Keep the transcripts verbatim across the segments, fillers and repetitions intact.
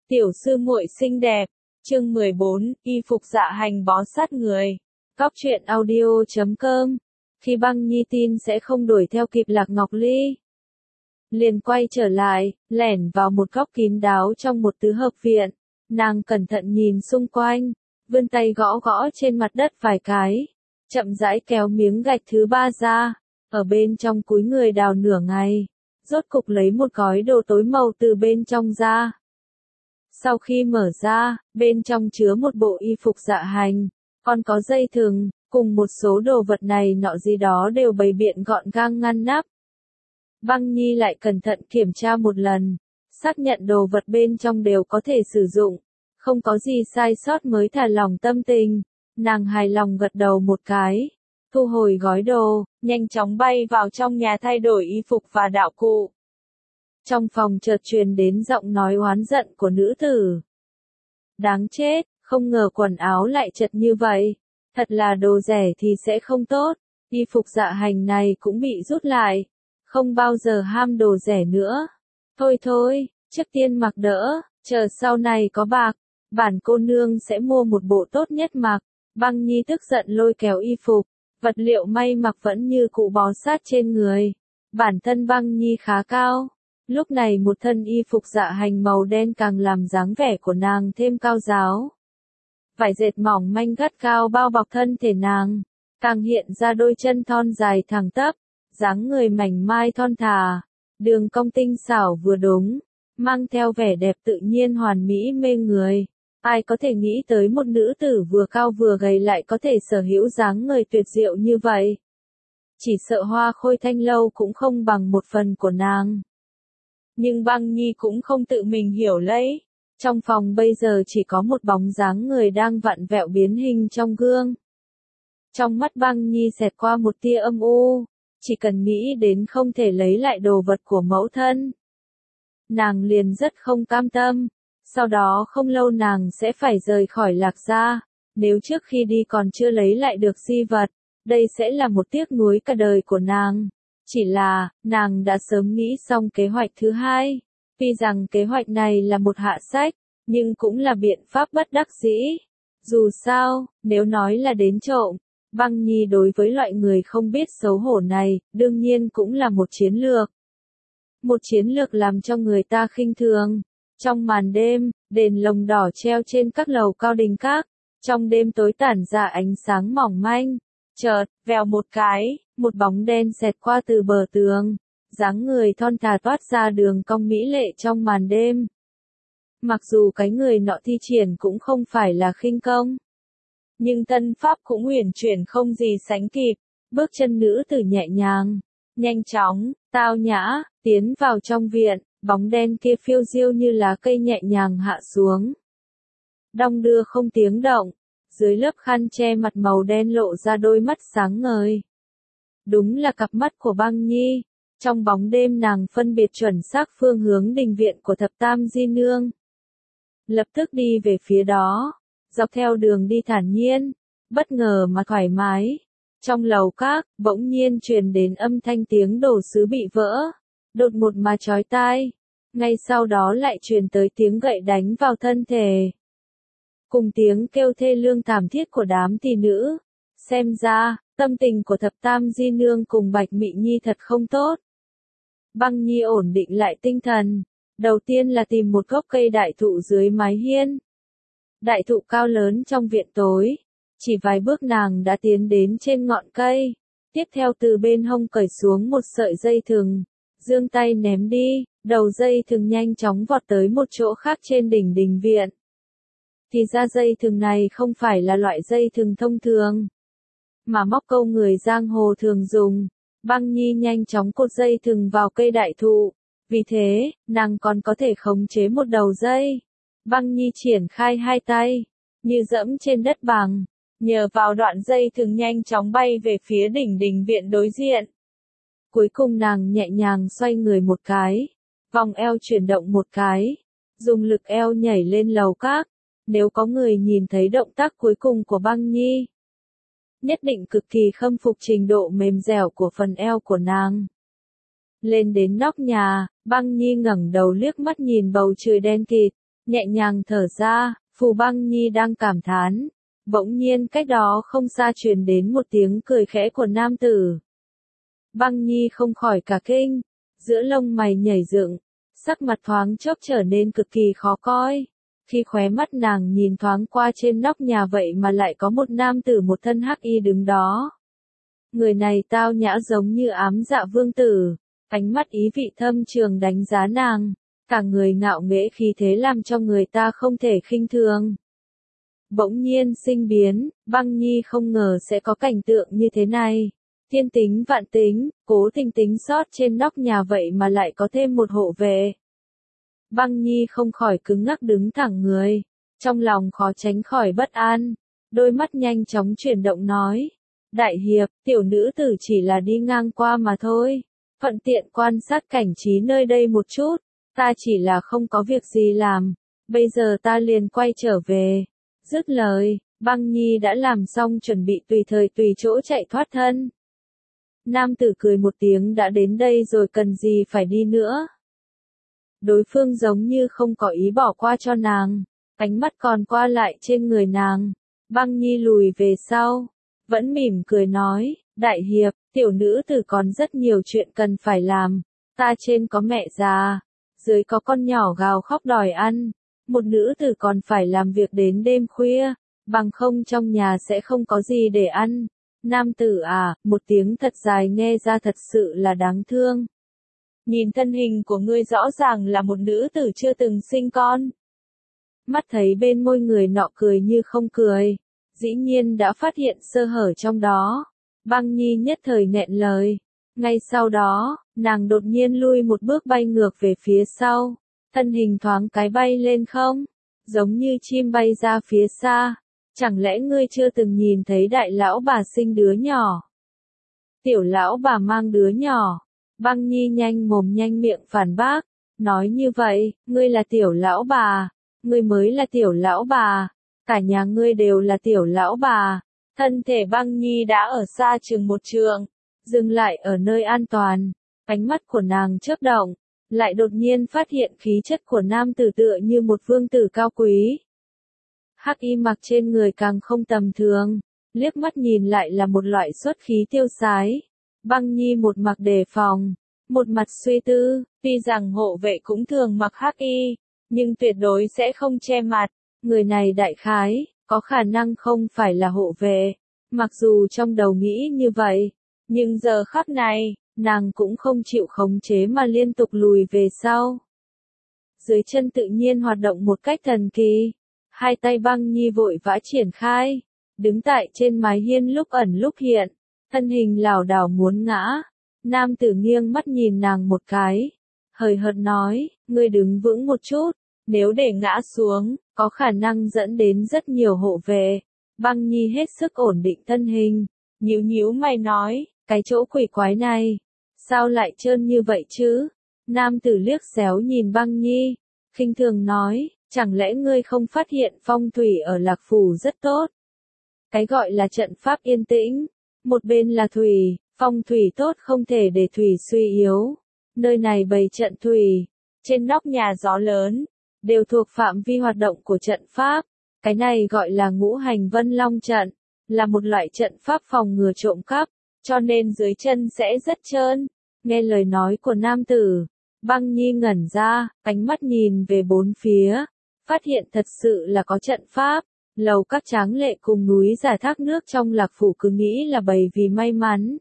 Tiểu sư muội xinh đẹp. Chương mười bốn, y phục dạ hành bó sát người. Cóc truyện audio chấm com. Khi Băng Nhi tin sẽ không đuổi theo kịp Lạc Ngọc Ly, liền quay trở lại, lẻn vào một góc kín đáo trong một tứ hợp viện. Nàng cẩn thận nhìn xung quanh, vươn tay gõ gõ trên mặt đất vài cái, chậm rãi kéo miếng gạch thứ ba ra, ở bên trong cúi người đào nửa ngày, rốt cục lấy một gói đồ tối màu từ bên trong ra. Sau khi mở ra, bên trong chứa một bộ y phục dạ hành, còn có dây thừng, cùng một số đồ vật này nọ gì đó đều bày biện gọn gàng ngăn nắp. Băng Nhi lại cẩn thận kiểm tra một lần, xác nhận đồ vật bên trong đều có thể sử dụng, không có gì sai sót mới thả lòng tâm tình. Nàng hài lòng gật đầu một cái, thu hồi gói đồ, nhanh chóng bay vào trong nhà thay đổi y phục và đạo cụ. Trong phòng chợt truyền đến giọng nói oán giận của nữ tử. Đáng chết, không ngờ quần áo lại chật như vậy, thật là đồ rẻ thì sẽ không tốt, y phục dạ hành này cũng bị rút lại, không bao giờ ham đồ rẻ nữa. Thôi thôi, trước tiên mặc đỡ, chờ sau này có bạc, bản cô nương sẽ mua một bộ tốt nhất mặc. Băng Nhi tức giận lôi kéo y phục, vật liệu may mặc vẫn như cũ bó sát trên người. Bản thân Băng Nhi khá cao, lúc này một thân y phục dạ hành màu đen càng làm dáng vẻ của nàng thêm cao ráo. Vải dệt mỏng manh gắt cao bao bọc thân thể nàng, càng hiện ra đôi chân thon dài thẳng tắp, dáng người mảnh mai thon thả, đường cong tinh xảo vừa đúng, mang theo vẻ đẹp tự nhiên hoàn mỹ mê người. Ai có thể nghĩ tới một nữ tử vừa cao vừa gầy lại có thể sở hữu dáng người tuyệt diệu như vậy. Chỉ sợ Hoa Khôi Thanh Lâu cũng không bằng một phần của nàng. Nhưng Băng Nhi cũng không tự mình hiểu lấy. Trong phòng bây giờ chỉ có một bóng dáng người đang vặn vẹo biến hình trong gương. Trong mắt Băng Nhi xẹt qua một tia âm u, chỉ cần nghĩ đến không thể lấy lại đồ vật của mẫu thân, nàng liền rất không cam tâm. Sau đó không lâu nàng sẽ phải rời khỏi Lạc gia, nếu trước khi đi còn chưa lấy lại được di vật, đây sẽ là một tiếc nuối cả đời của nàng. Chỉ là, nàng đã sớm nghĩ xong kế hoạch thứ hai, tuy rằng kế hoạch này là một hạ sách, nhưng cũng là biện pháp bất đắc dĩ. Dù sao, nếu nói là đến trộm, Băng Nhi đối với loại người không biết xấu hổ này, đương nhiên cũng là một chiến lược. Một chiến lược làm cho người ta khinh thường. Trong màn đêm, đèn lồng đỏ treo trên các lầu cao đình các, trong đêm tối tản ra ánh sáng mỏng manh. Chợt, vèo một cái, một bóng đen xẹt qua từ bờ tường, dáng người thon thả toát ra đường cong mỹ lệ trong màn đêm. Mặc dù cái người nọ thi triển cũng không phải là khinh công, nhưng thân pháp cũng huyền chuyển không gì sánh kịp, bước chân nữ tử nhẹ nhàng, nhanh chóng, tao nhã, tiến vào trong viện. Bóng đen kia phiêu diêu như lá cây nhẹ nhàng hạ xuống, đong đưa không tiếng động, dưới lớp khăn che mặt màu đen lộ ra đôi mắt sáng ngời. Đúng là cặp mắt của Băng Nhi, trong bóng đêm nàng phân biệt chuẩn xác phương hướng đình viện của Thập Tam Di Nương. Lập tức đi về phía đó, dọc theo đường đi thản nhiên, bất ngờ mà thoải mái. Trong lầu các, bỗng nhiên truyền đến âm thanh tiếng đồ sứ bị vỡ, đột ngột mà chói tai. Ngay sau đó lại truyền tới tiếng gậy đánh vào thân thể, cùng tiếng kêu thê lương thảm thiết của đám tỷ nữ. Xem ra, tâm tình của Thập Tam Di Nương cùng Bạch Mị Nhi thật không tốt. Băng Nhi ổn định lại tinh thần, đầu tiên là tìm một gốc cây đại thụ dưới mái hiên. Đại thụ cao lớn trong viện tối, chỉ vài bước nàng đã tiến đến trên ngọn cây, tiếp theo từ bên hông cởi xuống một sợi dây thừng, giương tay ném đi, đầu dây thừng nhanh chóng vọt tới một chỗ khác trên đỉnh đình viện. Thì ra dây thừng này không phải là loại dây thừng thông thường, mà móc câu người giang hồ thường dùng. Băng Nhi nhanh chóng cột dây thừng vào cây đại thụ, vì thế, nàng còn có thể khống chế một đầu dây. Băng Nhi triển khai hai tay, như dẫm trên đất bằng, nhờ vào đoạn dây thừng nhanh chóng bay về phía đỉnh đình viện đối diện. Cuối cùng nàng nhẹ nhàng xoay người một cái, vòng eo chuyển động một cái, dùng lực eo nhảy lên lầu các. Nếu có người nhìn thấy động tác cuối cùng của Băng Nhi, nhất định cực kỳ khâm phục trình độ mềm dẻo của phần eo của nàng. Lên đến nóc nhà, Băng Nhi ngẩng đầu liếc mắt nhìn bầu trời đen kịt, nhẹ nhàng thở ra, Phù Băng Nhi đang cảm thán. Bỗng nhiên cách đó không xa truyền đến một tiếng cười khẽ của nam tử. Băng Nhi không khỏi cả kinh, giữa lông mày nhảy dựng, sắc mặt thoáng chốc trở nên cực kỳ khó coi. Khi khóe mắt nàng nhìn thoáng qua trên nóc nhà vậy mà lại có một nam tử một thân hắc y đứng đó. Người này tao nhã giống như ám dạ vương tử, ánh mắt ý vị thâm trường đánh giá nàng, cả người ngạo nghễ khí thế làm cho người ta không thể khinh thường. Bỗng nhiên sinh biến, Băng Nhi không ngờ sẽ có cảnh tượng như thế này. Thiên tính vạn tính, cố tình tính sót trên nóc nhà vậy mà lại có thêm một hộ vệ. Băng Nhi không khỏi cứng ngắc đứng thẳng người, trong lòng khó tránh khỏi bất an, đôi mắt nhanh chóng chuyển động nói. Đại hiệp, tiểu nữ tử chỉ là đi ngang qua mà thôi, thuận tiện quan sát cảnh trí nơi đây một chút, ta chỉ là không có việc gì làm, bây giờ ta liền quay trở về. Dứt lời, Băng Nhi đã làm xong chuẩn bị tùy thời tùy chỗ chạy thoát thân. Nam tử cười một tiếng đã đến đây rồi cần gì phải đi nữa. Đối phương giống như không có ý bỏ qua cho nàng, ánh mắt còn qua lại trên người nàng. Băng Nhi lùi về sau, vẫn mỉm cười nói, đại hiệp, tiểu nữ tử còn rất nhiều chuyện cần phải làm, ta trên có mẹ già, dưới có con nhỏ gào khóc đòi ăn, một nữ tử còn phải làm việc đến đêm khuya, bằng không trong nhà sẽ không có gì để ăn. Nam tử à, một tiếng thật dài nghe ra thật sự là đáng thương. Nhìn thân hình của ngươi rõ ràng là một nữ tử chưa từng sinh con. Mắt thấy bên môi người nọ cười như không cười, dĩ nhiên đã phát hiện sơ hở trong đó. Băng Nhi nhất thời nghẹn lời. Ngay sau đó, nàng đột nhiên lui một bước bay ngược về phía sau, thân hình thoáng cái bay lên không, giống như chim bay ra phía xa. Chẳng lẽ ngươi chưa từng nhìn thấy đại lão bà sinh đứa nhỏ? Tiểu lão bà mang đứa nhỏ. Băng Nhi nhanh mồm nhanh miệng phản bác, nói như vậy, ngươi là tiểu lão bà, ngươi mới là tiểu lão bà, cả nhà ngươi đều là tiểu lão bà. Thân thể Băng Nhi đã ở xa chừng một trượng, dừng lại ở nơi an toàn, ánh mắt của nàng chớp động, lại đột nhiên phát hiện khí chất của nam tử tựa như một vương tử cao quý. Hắc y mặc trên người càng không tầm thường, liếc mắt nhìn lại là một loại xuất khí tiêu sái. Băng Nhi một mặt đề phòng, một mặt suy tư, tuy rằng hộ vệ cũng thường mặc hắc y, nhưng tuyệt đối sẽ không che mặt, người này đại khái, có khả năng không phải là hộ vệ. Mặc dù trong đầu nghĩ như vậy, nhưng giờ khắc này, nàng cũng không chịu khống chế mà liên tục lùi về sau. Dưới chân tự nhiên hoạt động một cách thần kỳ, hai tay Băng Nhi vội vã triển khai, đứng tại trên mái hiên lúc ẩn lúc hiện, thân hình lảo đảo muốn ngã. Nam tử nghiêng mắt nhìn nàng một cái, hời hợt nói, ngươi đứng vững một chút, nếu để ngã xuống, có khả năng dẫn đến rất nhiều hộ vệ. Băng Nhi hết sức ổn định thân hình, nhíu nhíu mày nói, cái chỗ quỷ quái này, sao lại trơn như vậy chứ? Nam tử liếc xéo nhìn Băng Nhi, khinh thường nói, chẳng lẽ ngươi không phát hiện phong thủy ở Lạc Phủ rất tốt? Cái gọi là trận pháp yên tĩnh, một bên là thủy, phong thủy tốt không thể để thủy suy yếu. Nơi này bày trận thủy, trên nóc nhà gió lớn, đều thuộc phạm vi hoạt động của trận pháp. Cái này gọi là ngũ hành vân long trận, là một loại trận pháp phòng ngừa trộm cắp, cho nên dưới chân sẽ rất trơn. Nghe lời nói của nam tử, Băng Nhi ngẩn ra, ánh mắt nhìn về bốn phía, phát hiện thật sự là có trận pháp. Lầu các tráng lệ cùng núi giả thác nước trong Lạc Phủ cứ nghĩ là bày vì may mắn.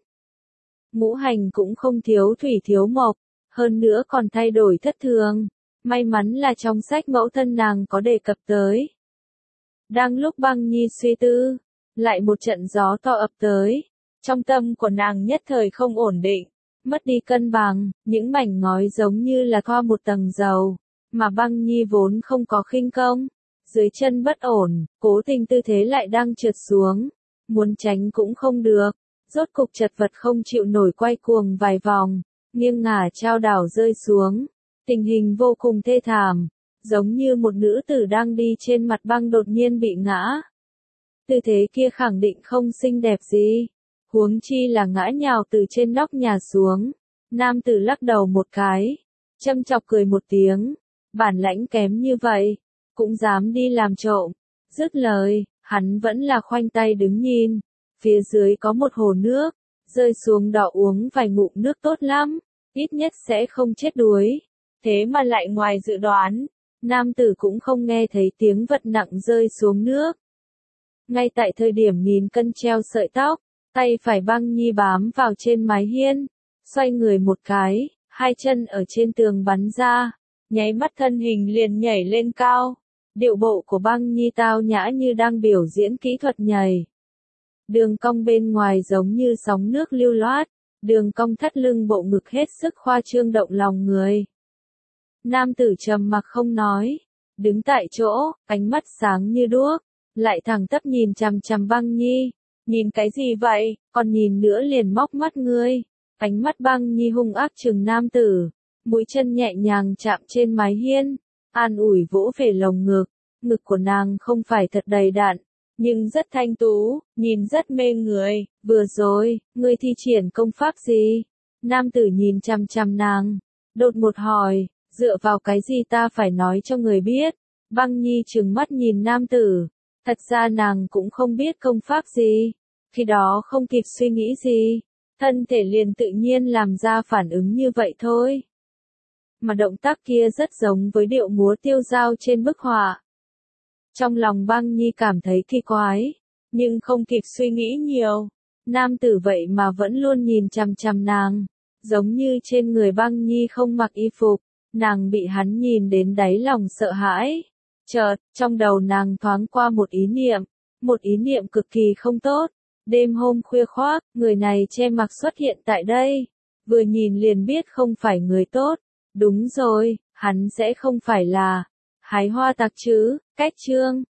Ngũ hành cũng không thiếu thủy thiếu mộc, hơn nữa còn thay đổi thất thường. May mắn là trong sách mẫu thân nàng có đề cập tới. Đang lúc Băng Nhi suy tư, lại một trận gió to ập tới. Trong tâm của nàng nhất thời không ổn định, mất đi cân bằng, những mảnh ngói giống như là thoa một tầng dầu, mà Băng Nhi vốn không có khinh công. Dưới chân bất ổn, cố tình tư thế lại đang trượt xuống, muốn tránh cũng không được, rốt cục chật vật không chịu nổi quay cuồng vài vòng, nghiêng ngả chao đảo rơi xuống, tình hình vô cùng thê thảm, giống như một nữ tử đang đi trên mặt băng đột nhiên bị ngã. Tư thế kia khẳng định không xinh đẹp gì, huống chi là ngã nhào từ trên nóc nhà xuống. Nam tử lắc đầu một cái, châm chọc cười một tiếng, bản lãnh kém như vậy, cũng dám đi làm trộm. Dứt lời, hắn vẫn là khoanh tay đứng nhìn. Phía dưới có một hồ nước, rơi xuống đó uống vài ngụm nước tốt lắm, ít nhất sẽ không chết đuối. Thế mà lại ngoài dự đoán, nam tử cũng không nghe thấy tiếng vật nặng rơi xuống nước. Ngay tại thời điểm nghìn cân treo sợi tóc, tay phải Băng Nhi bám vào trên mái hiên, xoay người một cái, hai chân ở trên tường bắn ra, nháy mắt thân hình liền nhảy lên cao. Điệu bộ của Băng Nhi tao nhã như đang biểu diễn kỹ thuật nhảy. Đường cong bên ngoài giống như sóng nước lưu loát, đường cong thắt lưng bộ ngực hết sức khoa trương động lòng người. Nam tử trầm mặc không nói, đứng tại chỗ, ánh mắt sáng như đuốc, lại thẳng tắp nhìn chằm chằm Băng Nhi. Nhìn cái gì vậy, còn nhìn nữa liền móc mắt ngươi. Ánh mắt Băng Nhi hung ác trừng nam tử, mũi chân nhẹ nhàng chạm trên mái hiên, an ủi vỗ về lồng ngực. Ngực của nàng không phải thật đầy đặn, nhưng rất thanh tú, nhìn rất mê người. Vừa rồi, ngươi thi triển công pháp gì? Nam tử nhìn chằm chằm nàng, đột ngột hỏi, dựa vào cái gì ta phải nói cho người biết? Băng Nhi trừng mắt nhìn nam tử, thật ra nàng cũng không biết công pháp gì, khi đó không kịp suy nghĩ gì, thân thể liền tự nhiên làm ra phản ứng như vậy thôi. Mà động tác kia rất giống với điệu múa tiêu dao trên bức họa. Trong lòng Băng Nhi cảm thấy kỳ quái, nhưng không kịp suy nghĩ nhiều. Nam tử vậy mà vẫn luôn nhìn chằm chằm nàng, giống như trên người Băng Nhi không mặc y phục, nàng bị hắn nhìn đến đáy lòng sợ hãi. Chợt, trong đầu nàng thoáng qua một ý niệm, một ý niệm cực kỳ không tốt. Đêm hôm khuya khoác, người này che mặc xuất hiện tại đây, vừa nhìn liền biết không phải người tốt. Đúng rồi, hắn sẽ không phải là Hái Hoa Tặc chứ? Cách chương